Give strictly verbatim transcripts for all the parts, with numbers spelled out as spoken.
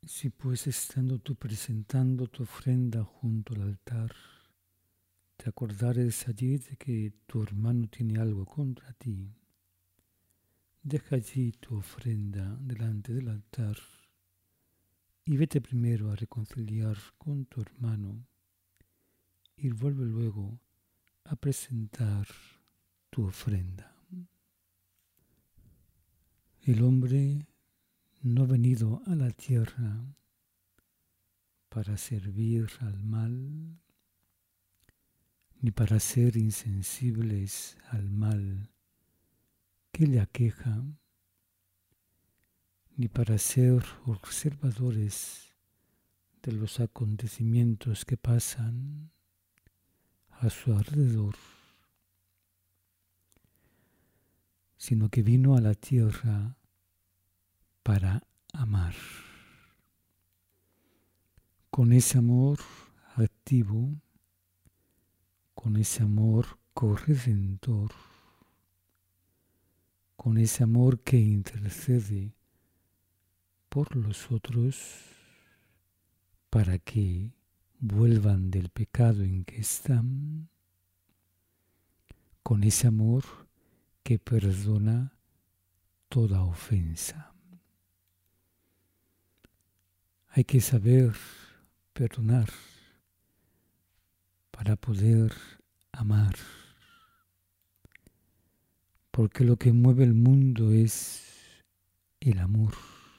Si pues estando tú presentando tu ofrenda junto al altar, te acordares allí de que tu hermano tiene algo contra ti, deja allí tu ofrenda delante del altar y vete primero a reconciliar con tu hermano y vuelve luego a presentar tu ofrenda. El hombre no ha venido a la tierra para servir al mal, ni para ser insensibles al mal que le aqueja, ni para ser observadores de los acontecimientos que pasan a su alrededor, sino que vino a la tierra para amar. Con ese amor activo, con ese amor corredentor, con ese amor que intercede por los otros para que vuelvan del pecado en que están, con ese amor que perdona toda ofensa. Hay que saber perdonar para poder amar, porque lo que mueve el mundo es el amor,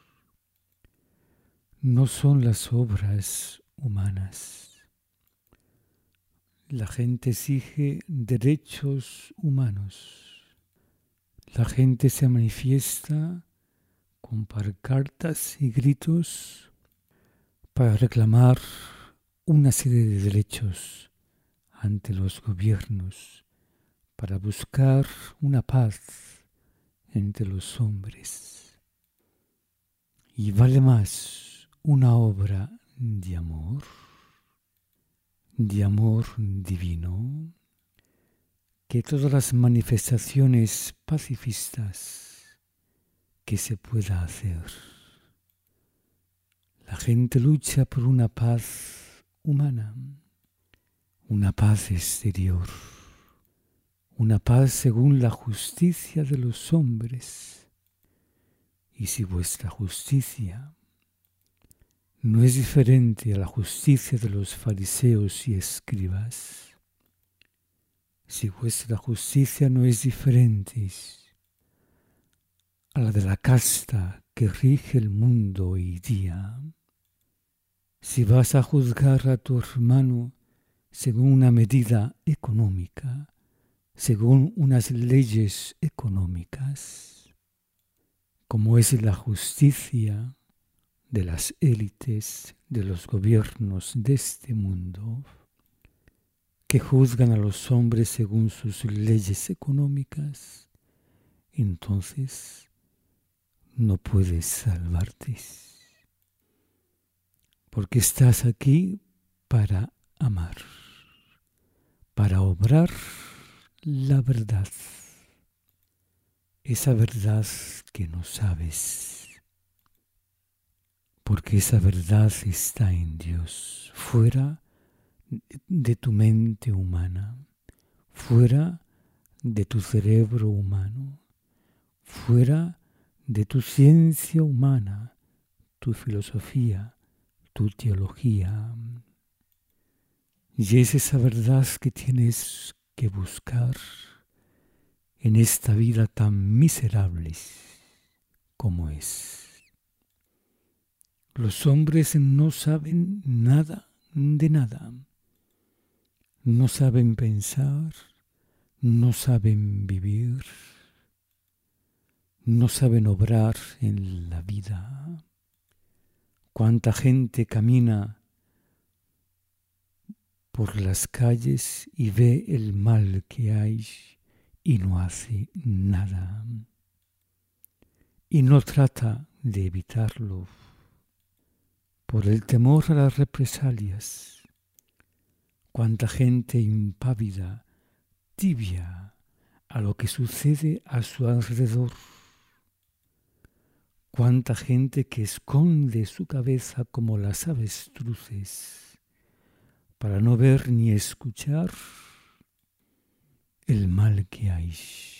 no son las obras humanas. La gente exige derechos humanos. La gente se manifiesta con pancartas y gritos para reclamar una serie de derechos ante los gobiernos, para buscar una paz entre los hombres. Y vale más una obra de amor, de amor divino, que todas las manifestaciones pacifistas que se pueda hacer. La gente lucha por una paz humana, una paz exterior, una paz según la justicia de los hombres. Y si vuestra justicia no es diferente a la justicia de los fariseos y escribas, si vuestra justicia no es diferente a la de la casta que rige el mundo hoy día, si vas a juzgar a tu hermano según una medida económica, según unas leyes económicas, como es la justicia de las élites de los gobiernos de este mundo, que juzgan a los hombres según sus leyes económicas, entonces no puedes salvarte, porque estás aquí para amar, para obrar la verdad, esa verdad que no sabes, porque esa verdad está en Dios, fuera de tu mente humana, fuera de tu cerebro humano, fuera de tu ciencia humana, tu filosofía, tu teología. Y es esa verdad que tienes que buscar en esta vida tan miserable como es. Los hombres no saben nada de nada. No saben pensar, no saben vivir, no saben obrar en la vida. Cuánta gente camina por las calles y ve el mal que hay y no hace nada. Y no trata de evitarlo por el temor a las represalias. Cuánta gente impávida, tibia a lo que sucede a su alrededor. Cuánta gente que esconde su cabeza como las avestruces para no ver ni escuchar el mal que hay.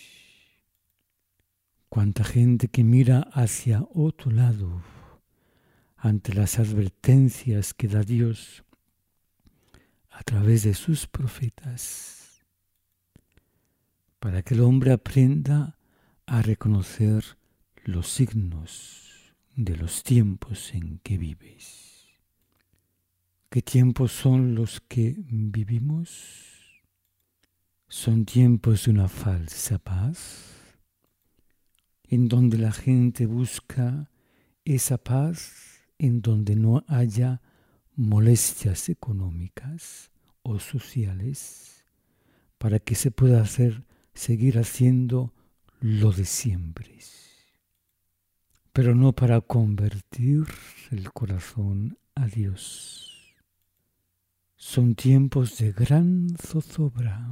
Cuánta gente que mira hacia otro lado ante las advertencias que da Dios a través de sus profetas, para que el hombre aprenda a reconocer los signos de los tiempos en que vives. ¿Qué tiempos son los que vivimos? Son tiempos de una falsa paz, en donde la gente busca esa paz en donde no haya molestias económicas o sociales, para que se pueda hacer, seguir haciendo lo de siempre, pero no para convertir el corazón a Dios. Son tiempos de gran zozobra,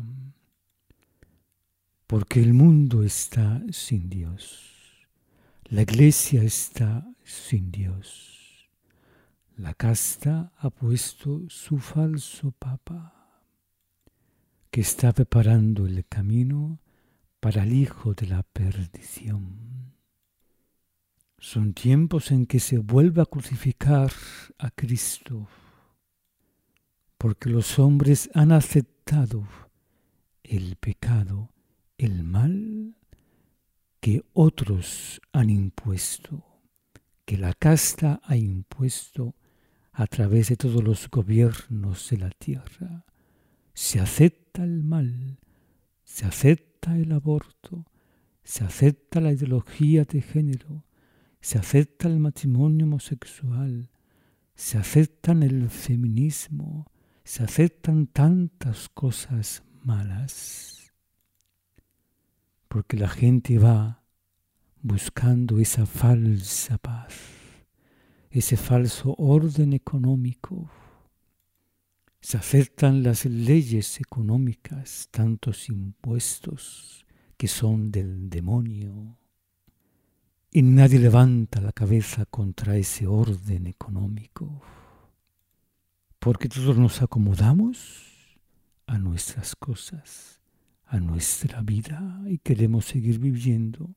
porque el mundo está sin Dios, la iglesia está sin Dios. La casta ha puesto su falso papa, que está preparando el camino para el hijo de la perdición. Son tiempos en que se vuelve a crucificar a Cristo, porque los hombres han aceptado el pecado, el mal que otros han impuesto, que la casta ha impuesto a través de todos los gobiernos de la tierra. Se acepta el mal, se acepta el aborto, se acepta la ideología de género, se acepta el matrimonio homosexual, se aceptan el feminismo, se aceptan tantas cosas malas, porque la gente va buscando esa falsa paz, ese falso orden económico. Se aceptan las leyes económicas, tantos impuestos que son del demonio, y nadie levanta la cabeza contra ese orden económico, porque todos nos acomodamos a nuestras cosas, a nuestra vida, y queremos seguir viviendo,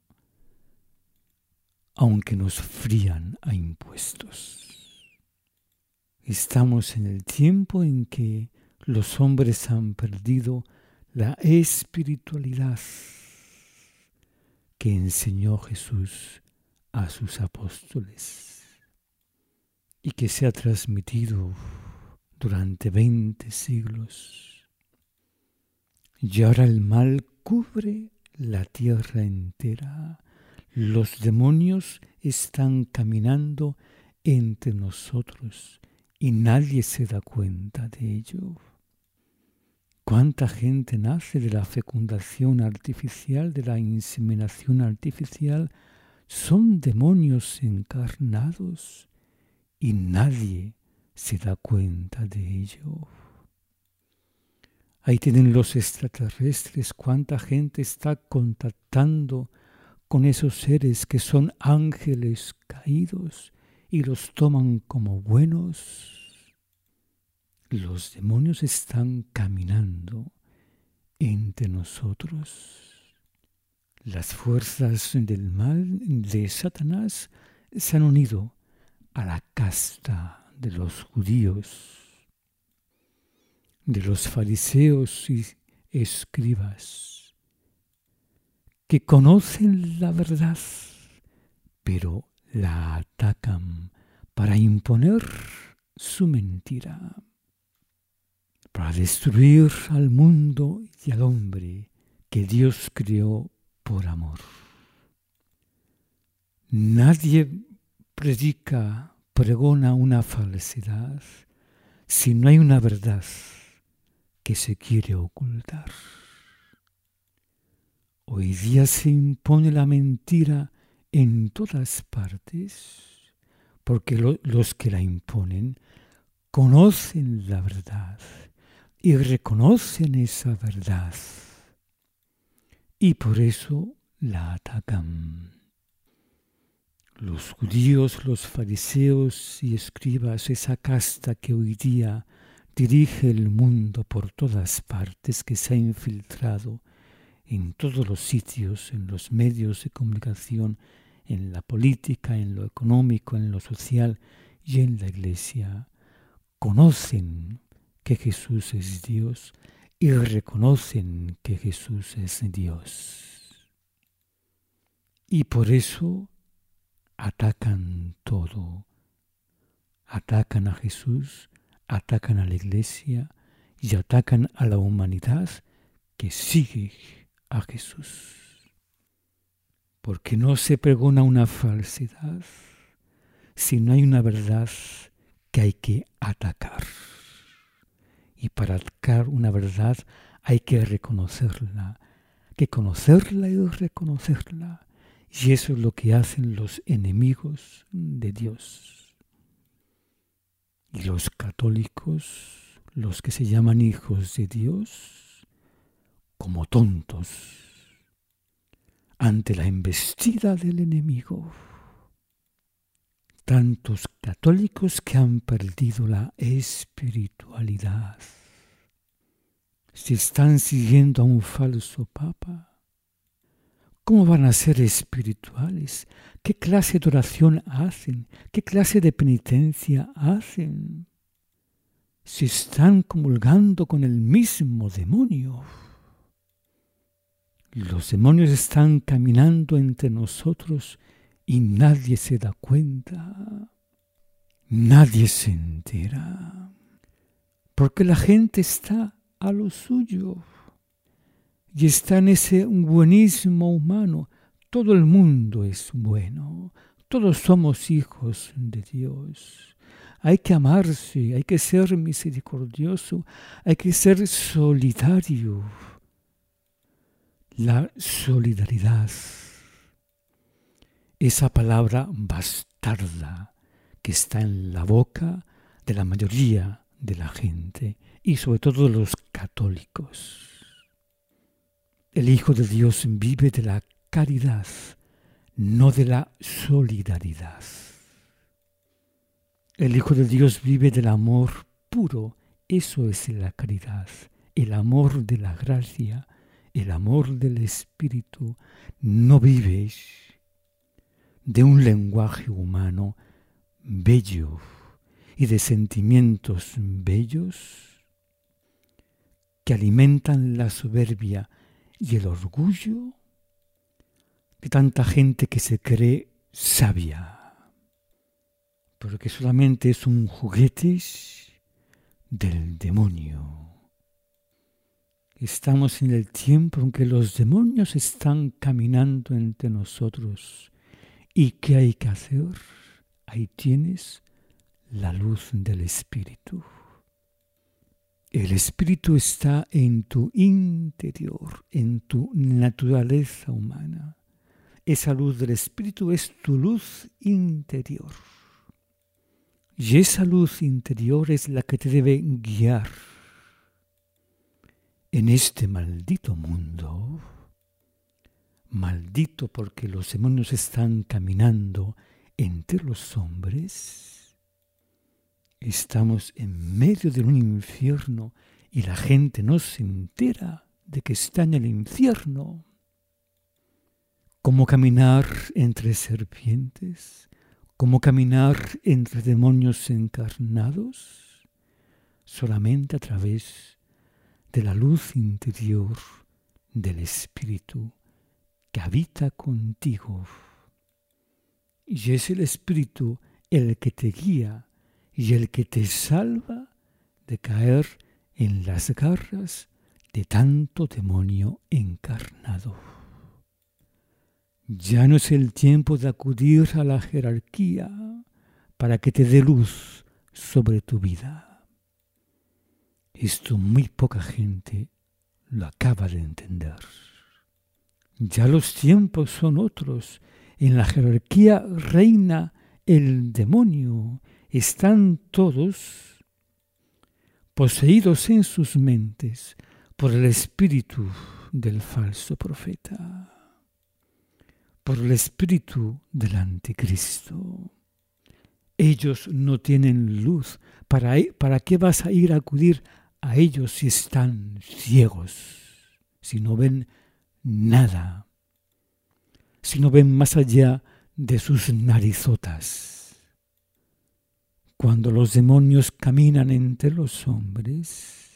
aunque nos frían a impuestos. Estamos en el tiempo en que los hombres han perdido la espiritualidad que enseñó Jesús a sus apóstoles y que se ha transmitido durante veinte siglos. Y ahora el mal cubre la tierra entera. Los demonios están caminando entre nosotros y nadie se da cuenta de ello. ¿Cuánta gente nace de la fecundación artificial, de la inseminación artificial? Son demonios encarnados y nadie se da cuenta de ello. Ahí tienen los extraterrestres, cuánta gente está contactando con esos seres que son ángeles caídos y los toman como buenos. Los demonios están caminando entre nosotros. Las fuerzas del mal de Satanás se han unido a la casta de los judíos, de los fariseos y escribas, que conocen la verdad, pero la atacan para imponer su mentira, para destruir al mundo y al hombre que Dios creó por amor. Nadie predica, pregona una falsedad si no hay una verdad que se quiere ocultar. Hoy día se impone la mentira en todas partes, porque lo, los que la imponen conocen la verdad y reconocen esa verdad, y por eso la atacan. Los judíos, los fariseos y escribas, esa casta que hoy día dirige el mundo por todas partes, que se ha infiltrado en todos los sitios, en los medios de comunicación, en la política, en lo económico, en lo social y en la iglesia, conocen que Jesús es Dios y reconocen que Jesús es Dios. Y por eso atacan todo. Atacan a Jesús, atacan a la iglesia y atacan a la humanidad que sigue a Jesús. Porque no se pregona una falsedad, sino hay una verdad que hay que atacar. Y para atacar una verdad hay que reconocerla, que conocerla y reconocerla. Y eso es lo que hacen los enemigos de Dios. Y los católicos, los que se llaman hijos de Dios, como tontos ante la embestida del enemigo. Tantos católicos que han perdido la espiritualidad. Si están siguiendo a un falso papa, ¿cómo van a ser espirituales? ¿Qué clase de oración hacen? ¿Qué clase de penitencia hacen? Si están comulgando con el mismo demonio. Los demonios están caminando entre nosotros y nadie se da cuenta. Nadie se entera. Porque la gente está a lo suyo. Y está en ese buenismo humano. Todo el mundo es bueno. Todos somos hijos de Dios. Hay que amarse, hay que ser misericordioso, hay que ser solidario. La solidaridad, esa palabra bastarda que está en la boca de la mayoría de la gente y sobre todo de los católicos. El Hijo de Dios vive de la caridad, no de la solidaridad. El Hijo de Dios vive del amor puro, eso es la caridad, el amor de la gracia. El amor del Espíritu no vive de un lenguaje humano bello y de sentimientos bellos que alimentan la soberbia y el orgullo de tanta gente que se cree sabia, porque solamente es un juguete del demonio. Estamos en el tiempo en que los demonios están caminando entre nosotros. ¿Y qué hay que hacer? Ahí tienes la luz del Espíritu. El Espíritu está en tu interior, en tu naturaleza humana. Esa luz del Espíritu es tu luz interior. Y esa luz interior es la que te debe guiar en este maldito mundo, maldito porque los demonios están caminando entre los hombres, estamos en medio de un infierno y la gente no se entera de que está en el infierno. ¿Cómo caminar entre serpientes? ¿Cómo caminar entre demonios encarnados? Solamente a través de la luz interior del Espíritu que habita contigo. Y es el Espíritu el que te guía y el que te salva de caer en las garras de tanto demonio encarnado. Ya no es el tiempo de acudir a la jerarquía para que te dé luz sobre tu vida. Esto muy poca gente lo acaba de entender. Ya los tiempos son otros. En la jerarquía reina el demonio. Están todos poseídos en sus mentes por el espíritu del falso profeta. por el espíritu del anticristo. Ellos no tienen luz. ¿Para, ¿Para qué vas a ir a acudir a ellos si están ciegos? Si no ven nada. Si no ven más allá de sus narizotas. Cuando los demonios caminan entre los hombres,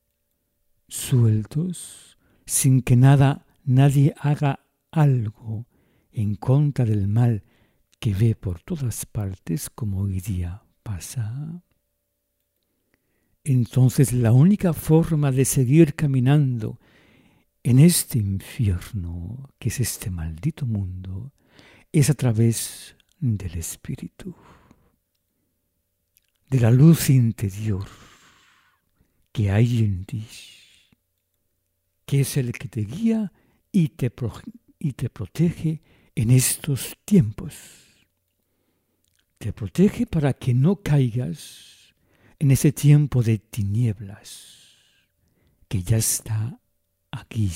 sueltos, sin que nada, nadie haga algo en contra del mal que ve por todas partes como hoy día pasa, entonces la única forma de seguir caminando en este infierno, que es este maldito mundo, es a través del Espíritu, de la luz interior que hay en ti, que es el que te guía y te, pro- y te protege en estos tiempos. Te protege para que no caigas en ese tiempo de tinieblas que ya está aquí,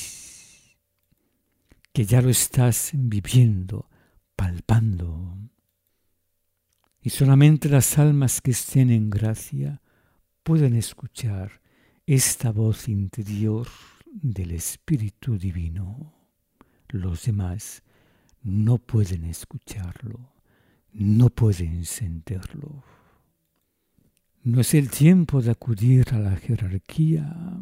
que ya lo estás viviendo, palpando. Y solamente las almas que estén en gracia pueden escuchar esta voz interior del Espíritu Divino. Los demás no pueden escucharlo. No pueden sentirlo. No es el tiempo de acudir a la jerarquía.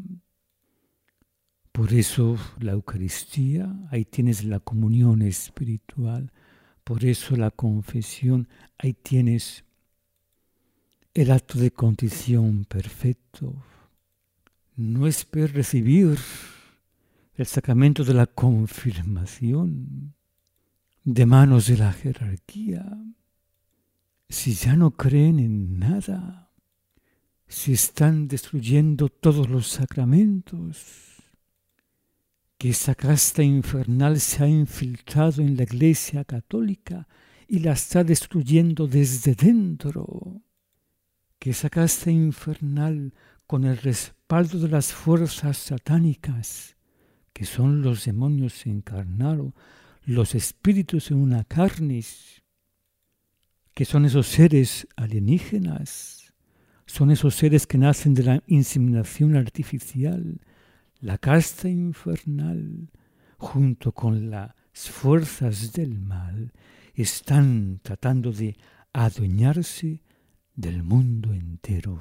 Por eso la Eucaristía, ahí tienes la comunión espiritual. Por eso la confesión, ahí tienes el acto de contrición perfecto. No esperes recibir el sacramento de la confirmación de manos de la jerarquía. Si ya no creen en nada, si están destruyendo todos los sacramentos, que esa casta infernal se ha infiltrado en la Iglesia Católica y la está destruyendo desde dentro, que esa casta infernal, con el respaldo de las fuerzas satánicas, que son los demonios encarnados, los espíritus en una carne, que son esos seres alienígenas, son esos seres que nacen de la inseminación artificial, la casta infernal, junto con las fuerzas del mal, están tratando de adueñarse del mundo entero.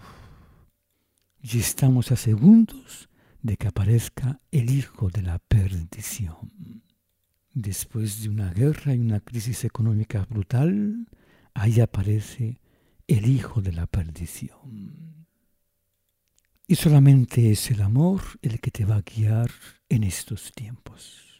Y estamos a segundos de que aparezca el hijo de la perdición. Después de una guerra y una crisis económica brutal, ahí aparece el hijo de la perdición. Y solamente es el amor el que te va a guiar en estos tiempos.